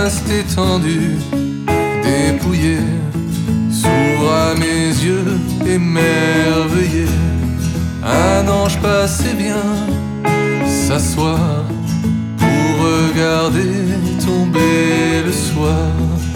reste étendu, dépouillé, s'ouvre à mes yeux émerveillé. Un ange passait bien s'asseoir pour regarder tomber le soir.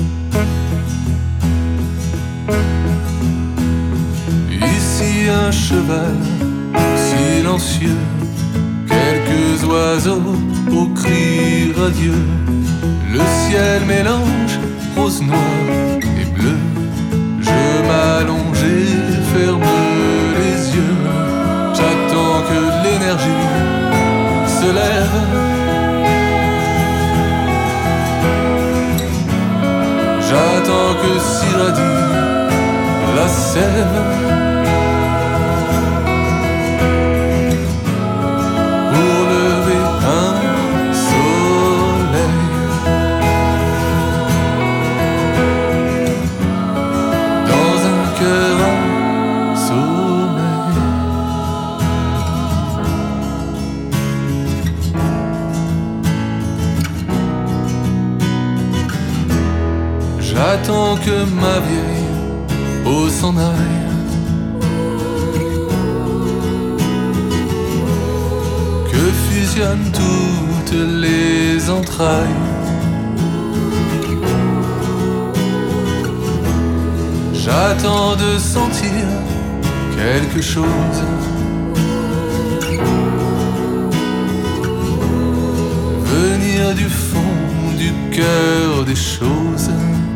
Ici un cheval silencieux, quelques oiseaux aux cris radieux. Le ciel mélange rose, noir et bleu. Je m'allonge et ferme les yeux. J'attends que l'énergie se lève. J'attends que s'irradie la sève. Pour lever un soleil dans un cœur en sommeil. J'attends que ma vieille peau s'en aille. Que fusionnent toutes les entrailles. J'attends de sentir quelque chose. Venir du fond du cœur des choses.